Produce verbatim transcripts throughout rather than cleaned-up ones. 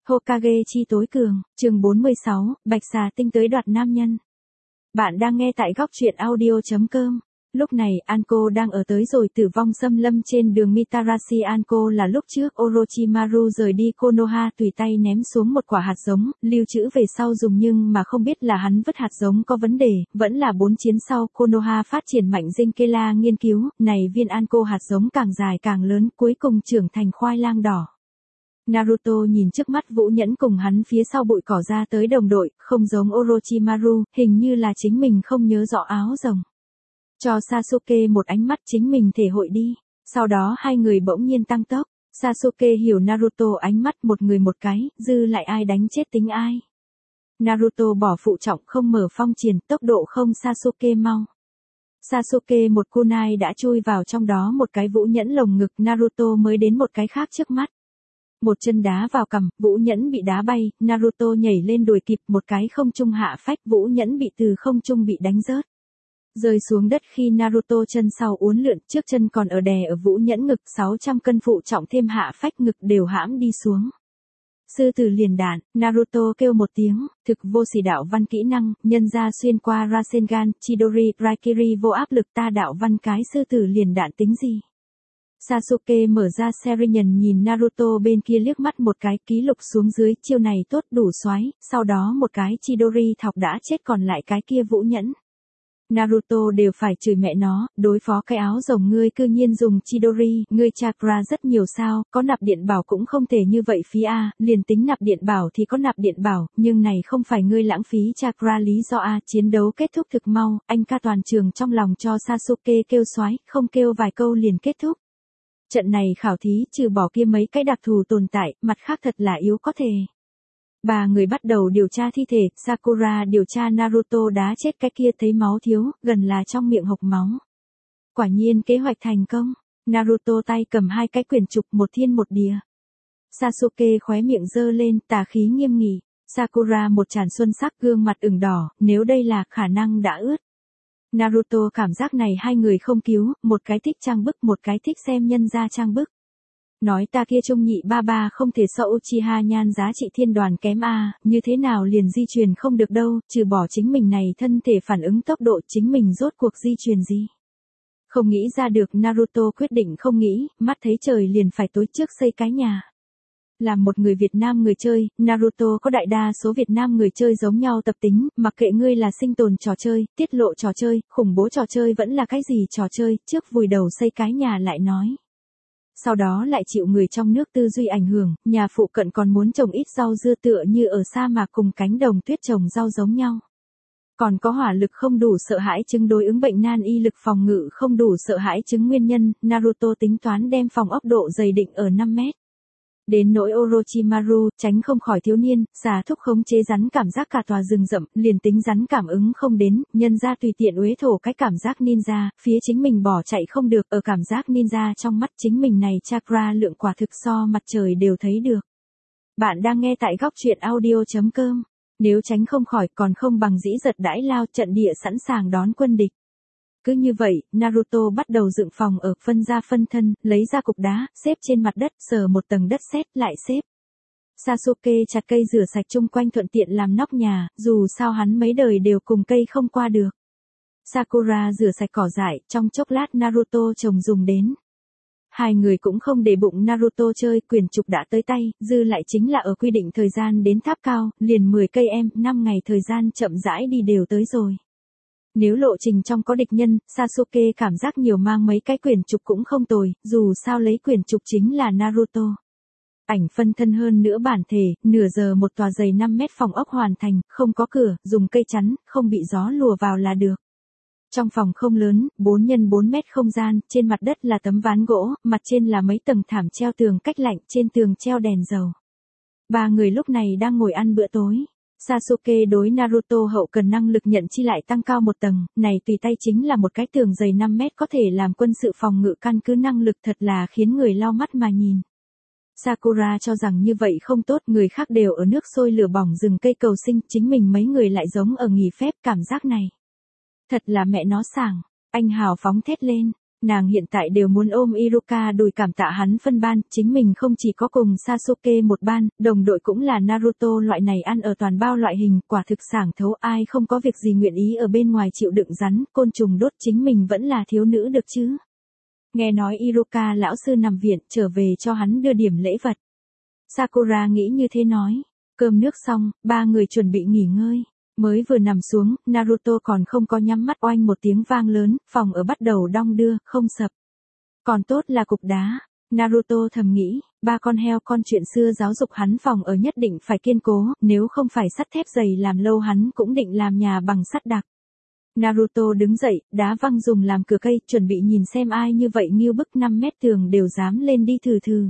Hokage chi tối cường, chương bốn mươi sáu, Bạch xà tinh tới đoạt nam nhân. Bạn đang nghe tại góc truyện audio.com. Lúc này Anko đang ở tới rồi tử vong xâm lâm trên đường Mitarashi. Anko là lúc trước Orochimaru rời đi Konoha tùy tay ném xuống một quả hạt giống, lưu trữ về sau dùng nhưng mà không biết là hắn vứt hạt giống có vấn đề, vẫn là bốn chiến sau Konoha phát triển mạnh Genkela nghiên cứu, này viên Anko hạt giống càng dài càng lớn cuối cùng trưởng thành khoai lang đỏ. Naruto nhìn trước mắt Vũ Nhẫn cùng hắn phía sau bụi cỏ ra tới đồng đội, không giống Orochimaru, hình như là chính mình không nhớ rõ áo rồng. Cho Sasuke một ánh mắt chính mình thể hội đi, sau đó hai người bỗng nhiên tăng tốc, Sasuke hiểu Naruto ánh mắt một người một cái, dư lại ai đánh chết tính ai. Naruto bỏ phụ trọng không mở phong triển, tốc độ không Sasuke mau. Sasuke một kunai đã chui vào trong đó một cái Vũ Nhẫn lồng ngực, Naruto mới đến một cái khác trước mắt. Một chân đá vào cằm, Vũ Nhẫn bị đá bay, Naruto nhảy lên đuổi kịp một cái không trung hạ phách, Vũ Nhẫn bị từ không trung bị đánh rớt. Rơi xuống đất khi Naruto chân sau uốn lượn, trước chân còn ở đè ở Vũ Nhẫn ngực, sáu trăm cân phụ trọng thêm hạ phách ngực đều hãm đi xuống. Sư tử liền đạn, Naruto kêu một tiếng, thực vô sỉ đạo văn kỹ năng, nhân ra xuyên qua Rasengan, Chidori, Raikiri vô áp lực ta đạo văn cái sư tử liền đạn tính gì. Sasuke mở ra Sharingan nhìn Naruto bên kia liếc mắt một cái, ký lục xuống dưới, chiêu này tốt đủ xoái, sau đó một cái Chidori thọc đã chết còn lại cái kia Vũ Nhẫn. Naruto đều phải chửi mẹ nó, đối phó cái áo rồng ngươi cư nhiên dùng Chidori, ngươi chakra rất nhiều sao, có nạp điện bảo cũng không thể như vậy phí a, liền tính nạp điện bảo thì có nạp điện bảo, nhưng này không phải ngươi lãng phí chakra lý do a, chiến đấu kết thúc thực mau, anh ca toàn trường trong lòng cho Sasuke kêu xoái, không kêu vài câu liền kết thúc. Trận này khảo thí trừ bỏ kia mấy cái đặc thù tồn tại, mặt khác thật là yếu có thể. Ba người bắt đầu điều tra thi thể, Sakura điều tra Naruto đá chết cái kia thấy máu thiếu, gần là trong miệng hộc máu. Quả nhiên kế hoạch thành công, Naruto tay cầm hai cái quyển trục một thiên một địa. Sasuke khóe miệng dơ lên, tà khí nghiêm nghị, Sakura một tràn xuân sắc gương mặt ửng đỏ, nếu đây là khả năng đã ướt. Naruto cảm giác này hai người không cứu, một cái thích trang bức một cái thích xem nhân gia trang bức. Nói ta kia trung nhị ba ba không thể so Uchiha nhan giá trị thiên đoàn kém a, như thế nào liền di truyền không được đâu, trừ bỏ chính mình này thân thể phản ứng tốc độ chính mình rốt cuộc di truyền gì. Không nghĩ ra được Naruto quyết định không nghĩ, mắt thấy trời liền phải tối trước xây cái nhà. Làm một người Việt Nam người chơi, Naruto có đại đa số Việt Nam người chơi giống nhau tập tính, mặc kệ ngươi là sinh tồn trò chơi, tiết lộ trò chơi, khủng bố trò chơi vẫn là cái gì trò chơi, trước vùi đầu xây cái nhà lại nói. Sau đó lại chịu người trong nước tư duy ảnh hưởng, nhà phụ cận còn muốn trồng ít rau dưa tựa như ở sa mạc cùng cánh đồng tuyết trồng rau giống nhau. Còn có hỏa lực không đủ sợ hãi chứng đối ứng bệnh nan y lực phòng ngự không đủ sợ hãi chứng nguyên nhân, Naruto tính toán đem phòng ốc độ dày định ở năm mét. Đến nỗi Orochimaru, tránh không khỏi thiếu niên, xà thúc khống chế rắn cảm giác cả tòa rừng rậm, liền tính rắn cảm ứng không đến, nhân ra tùy tiện uế thổ cái cảm giác ninja, phía chính mình bỏ chạy không được, ở cảm giác ninja trong mắt chính mình này chakra lượng quả thực so mặt trời đều thấy được. Bạn đang nghe tại góc truyện audio.com, nếu tránh không khỏi còn không bằng dĩ giật đãi lao trận địa sẵn sàng đón quân địch. Cứ như vậy, Naruto bắt đầu dựng phòng ở, phân ra phân thân, lấy ra cục đá, xếp trên mặt đất, sờ một tầng đất sét, lại xếp. Sasuke chặt cây rửa sạch chung quanh thuận tiện làm nóc nhà, dù sao hắn mấy đời đều cùng cây không qua được. Sakura rửa sạch cỏ dại, trong chốc lát Naruto trồng dùng đến. Hai người cũng không để bụng Naruto chơi, quyển trục đã tới tay, dư lại chính là ở quy định thời gian đến tháp cao, liền mười cây em, năm ngày thời gian chậm rãi đi đều tới rồi. Nếu lộ trình trong có địch nhân, Sasuke cảm giác nhiều mang mấy cái quyển trục cũng không tồi, dù sao lấy quyển trục chính là Naruto. Ảnh phân thân hơn nữa bản thể, nửa giờ một tòa dày năm mét phòng ốc hoàn thành, không có cửa, dùng cây chắn, không bị gió lùa vào là được. Trong phòng không lớn, bốn nhân bốn mét không gian, trên mặt đất là tấm ván gỗ, mặt trên là mấy tầng thảm treo tường cách lạnh, trên tường treo đèn dầu. Ba người lúc này đang ngồi ăn bữa tối. Sasuke đối Naruto hậu cần năng lực nhận chi lại tăng cao một tầng, này tùy tay chính là một cái tường dày năm mét có thể làm quân sự phòng ngự căn cứ năng lực thật là khiến người lau mắt mà nhìn. Sakura cho rằng như vậy không tốt, người khác đều ở nước sôi lửa bỏng rừng cây cầu sinh, chính mình mấy người lại giống ở nghỉ phép, cảm giác này. Thật là mẹ nó sảng, anh hào phóng thét lên, Nàng hiện tại đều muốn ôm Iruka đùi cảm tạ hắn phân ban, chính mình không chỉ có cùng Sasuke một ban, đồng đội cũng là Naruto loại này ăn ở toàn bao loại hình, quả thực sảng thấu, ai không có việc gì nguyện ý ở bên ngoài chịu đựng rắn, côn trùng đốt, chính mình vẫn là thiếu nữ được chứ. Nghe nói Iruka lão sư nằm viện, trở về cho hắn đưa điểm lễ vật. Sakura nghĩ như thế nói. Cơm nước xong, ba người chuẩn bị nghỉ ngơi. Mới vừa nằm xuống, Naruto còn không có nhắm mắt, oanh một tiếng vang lớn, phòng ở bắt đầu đong đưa, không sập. Còn tốt là cục đá. Naruto thầm nghĩ, ba con heo con chuyện xưa giáo dục hắn phòng ở nhất định phải kiên cố, nếu không phải sắt thép dày làm lâu hắn cũng định làm nhà bằng sắt đặc. Naruto đứng dậy, đá văng dùng làm cửa cây, chuẩn bị nhìn xem ai như vậy nghiêu bức năm mét tường đều dám lên đi thừ thừ.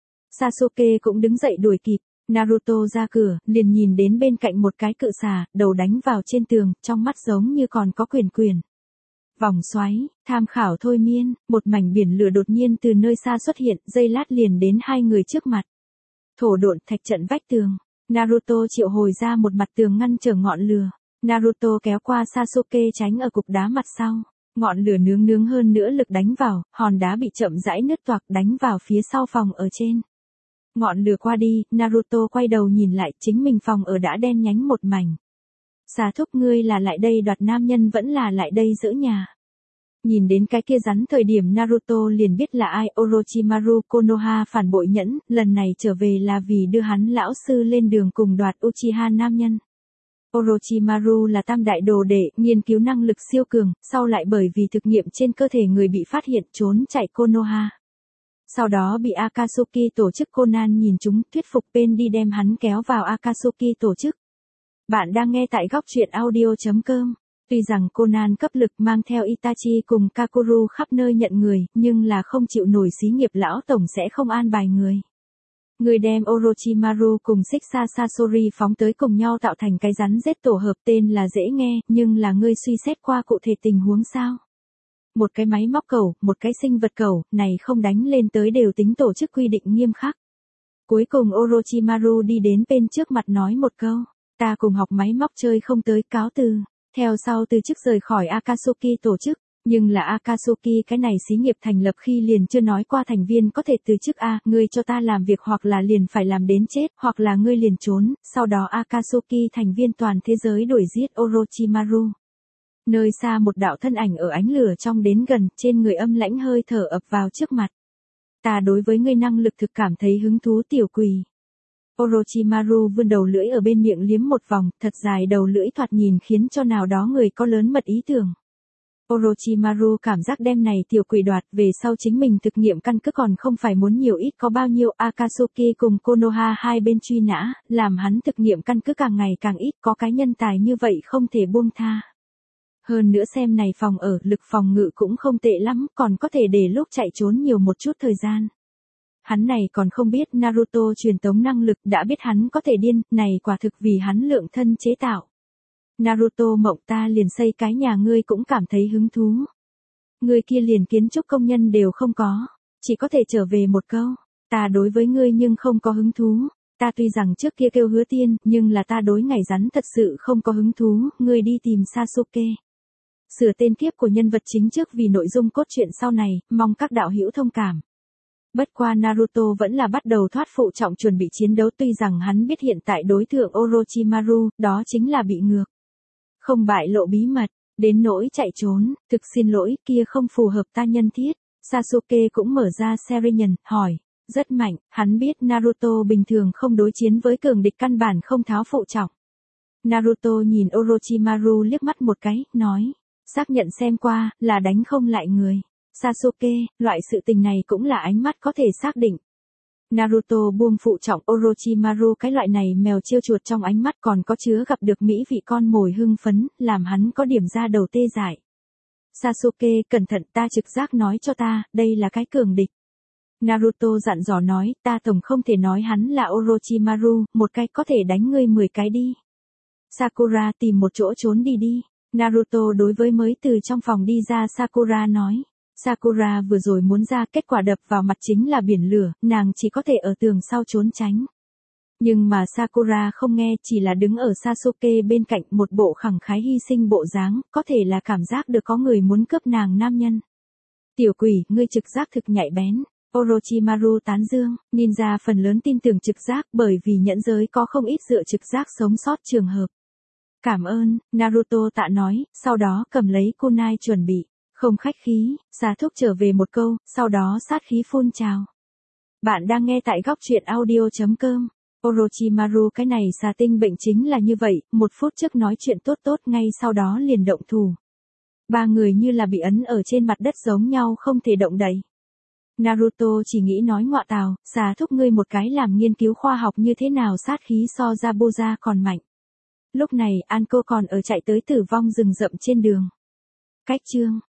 Sasuke cũng đứng dậy đuổi kịp. Naruto ra cửa, liền nhìn đến bên cạnh một cái cự xà, đầu đánh vào trên tường, trong mắt giống như còn có quyền quyền. Vòng xoáy, tham khảo thôi miên, một mảnh biển lửa đột nhiên từ nơi xa xuất hiện, giây lát liền đến hai người trước mặt. Thổ độn thạch trận vách tường, Naruto triệu hồi ra một mặt tường ngăn trở ngọn lửa. Naruto kéo qua Sasuke tránh ở cục đá mặt sau. Ngọn lửa nướng nướng hơn nữa lực đánh vào, hòn đá bị chậm rãi nứt toạc đánh vào phía sau phòng ở trên. Ngọn lửa qua đi, Naruto quay đầu nhìn lại, chính mình phòng ở đã đen nhánh một mảnh. Xà thúc, ngươi là lại đây đoạt nam nhân vẫn là lại đây giữ nhà. Nhìn đến cái kia rắn thời điểm Naruto liền biết là ai, Orochimaru Konoha phản bội nhẫn, lần này trở về là vì đưa hắn lão sư lên đường cùng đoạt Uchiha nam nhân. Orochimaru là tam đại đồ đệ, nghiên cứu năng lực siêu cường, sau lại bởi vì thực nghiệm trên cơ thể người bị phát hiện trốn chạy Konoha. Sau đó bị Akatsuki tổ chức Conan nhìn chúng, thuyết phục bên đi đem hắn kéo vào Akatsuki tổ chức. Bạn đang nghe tại góc truyện audio chấm com. Tuy rằng Conan cấp lực mang theo Itachi cùng Kakuru khắp nơi nhận người, nhưng là không chịu nổi xí nghiệp lão tổng sẽ không an bài người. Người đem Orochimaru cùng Shixa Sasori phóng tới cùng nhau tạo thành cái rắn rết tổ hợp, tên là dễ nghe, nhưng là ngươi suy xét qua cụ thể tình huống sao? Một cái máy móc cầu, một cái sinh vật cầu, này không đánh lên tới đều tính tổ chức quy định nghiêm khắc. Cuối cùng Orochimaru đi đến bên trước mặt nói một câu, ta cùng học máy móc chơi không tới, cáo từ. Theo sau từ chức rời khỏi Akatsuki tổ chức, nhưng là Akatsuki cái này xí nghiệp thành lập khi liền chưa nói qua thành viên có thể từ chức a, ngươi cho ta làm việc hoặc là liền phải làm đến chết, hoặc là ngươi liền trốn, sau đó Akatsuki thành viên toàn thế giới đuổi giết Orochimaru. Nơi xa một đạo thân ảnh ở ánh lửa trong đến gần, trên người âm lãnh hơi thở ập vào trước mặt. Ta đối với ngươi năng lực thực cảm thấy hứng thú tiểu quỷ. Orochimaru vươn đầu lưỡi ở bên miệng liếm một vòng, thật dài đầu lưỡi thoạt nhìn khiến cho nào đó người có lớn mật ý tưởng. Orochimaru cảm giác đem này tiểu quỷ đoạt về sau chính mình thực nghiệm căn cứ còn không phải muốn nhiều ít có bao nhiêu. Akatsuki cùng Konoha hai bên truy nã, làm hắn thực nghiệm căn cứ càng ngày càng ít, có cái nhân tài như vậy không thể buông tha. Hơn nữa xem này phòng ở, lực phòng ngự cũng không tệ lắm, còn có thể để lúc chạy trốn nhiều một chút thời gian. Hắn này còn không biết Naruto truyền tống năng lực, đã biết hắn có thể điên, này quả thực vì hắn lượng thân chế tạo. Naruto mộng, ta liền xây cái nhà ngươi cũng cảm thấy hứng thú. Ngươi kia liền kiến trúc công nhân đều không có, chỉ có thể trở về một câu, ta đối với ngươi nhưng không có hứng thú. Ta tuy rằng trước kia kêu hứa tiên, nhưng là ta đối ngày rắn thật sự không có hứng thú, ngươi đi tìm Sasuke. Sửa tên kiếp của nhân vật chính trước vì nội dung cốt truyện sau này, mong các đạo hữu thông cảm. Bất qua Naruto vẫn là bắt đầu thoát phụ trọng chuẩn bị chiến đấu, tuy rằng hắn biết hiện tại đối tượng Orochimaru, đó chính là bị ngược. Không bại lộ bí mật, đến nỗi chạy trốn, thực xin lỗi, kia không phù hợp ta nhân thiết. Sasuke cũng mở ra Sharingan, hỏi, rất mạnh, hắn biết Naruto bình thường không đối chiến với cường địch căn bản không tháo phụ trọng. Naruto nhìn Orochimaru liếc mắt một cái, nói, xác nhận xem qua, là đánh không lại người. Sasuke, loại sự tình này cũng là ánh mắt có thể xác định. Naruto buông phụ trọng, Orochimaru cái loại này mèo chiêu chuột trong ánh mắt còn có chứa gặp được mỹ vị con mồi hưng phấn, làm hắn có điểm ra đầu tê dại. Sasuke, cẩn thận, ta trực giác nói cho ta, đây là cái cường địch. Naruto dặn dò nói, ta tổng không thể nói hắn là Orochimaru, một cái có thể đánh ngươi mười cái đi. Sakura, tìm một chỗ trốn đi đi. Naruto đối với mới từ trong phòng đi ra Sakura nói. Sakura vừa rồi muốn ra, kết quả đập vào mặt chính là biển lửa, nàng chỉ có thể ở tường sau trốn tránh. Nhưng mà Sakura không nghe, chỉ là đứng ở Sasuke bên cạnh, một bộ khẳng khái hy sinh bộ dáng, có thể là cảm giác được có người muốn cướp nàng nam nhân. Tiểu quỷ, ngươi trực giác thực nhạy bén. Orochimaru tán dương, ninja phần lớn tin tưởng trực giác bởi vì nhẫn giới có không ít dựa trực giác sống sót trường hợp. Cảm ơn, Naruto tạ nói, sau đó cầm lấy kunai chuẩn bị. Không khách khí, xà thúc trở về một câu, sau đó sát khí phun trào. Bạn đang nghe tại góc truyện audio.com. Orochimaru cái này xà tinh bệnh chính là như vậy, một phút trước nói chuyện tốt tốt ngay sau đó liền động thủ. Ba người như là bị ấn ở trên mặt đất giống nhau không thể động đậy. Naruto chỉ nghĩ nói ngọa tào, xà thúc ngươi một cái làm nghiên cứu khoa học như thế nào sát khí so ra Boza còn mạnh. Lúc này Anko còn ở chạy tới tử vong rừng rậm trên đường. Cách chương